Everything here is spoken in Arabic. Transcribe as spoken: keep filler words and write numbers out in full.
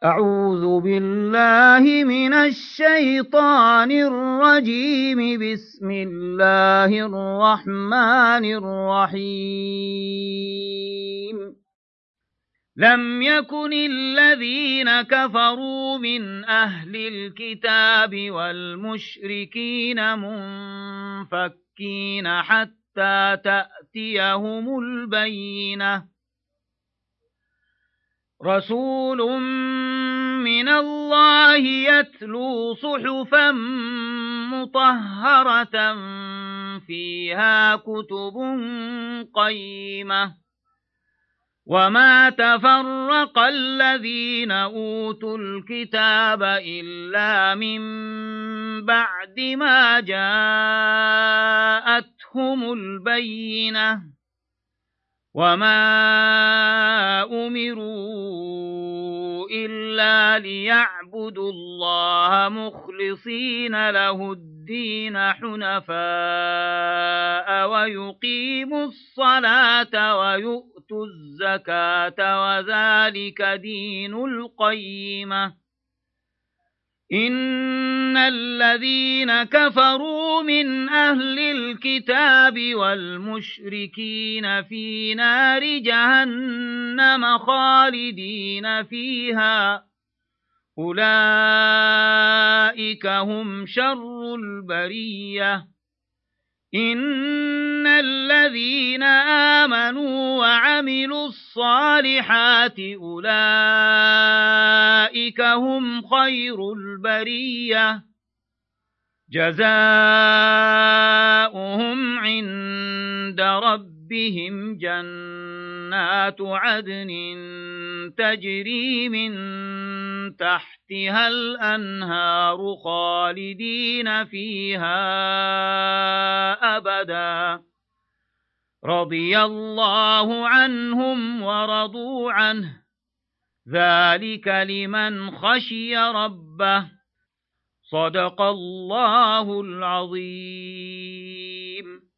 أعوذ بالله من الشيطان الرجيم. بسم الله الرحمن الرحيم. لم يكن الذين كفروا من أهل الكتاب والمشركين منفكين حتى تأتيهم البينة. رسول من الله يتلو صحفا مطهرة فيها كتب قيمة. وما تفرق الذين أوتوا الكتاب إلا من بعد ما جاءتهم البينة. وما أمروا إلا ليعبدوا الله مخلصين له الدين حنفاء ويقيموا الصلاة ويؤتوا الزكاة وذلك دين القيمة. إن الذين كفروا من أهل الكتاب والمشركين في نار جهنم خالدين فيها أولئك هم شر البرية. إن الذين آمنوا وعملوا الصالحات أولئك هم خير البرية. جزاؤهم عند ربهم جنات عدن تجري من تحتها الأنهار خالدين فيها أبدا. رضي الله عنهم ورضوا عنه ذلك لمن خشي ربه. صدق الله العظيم.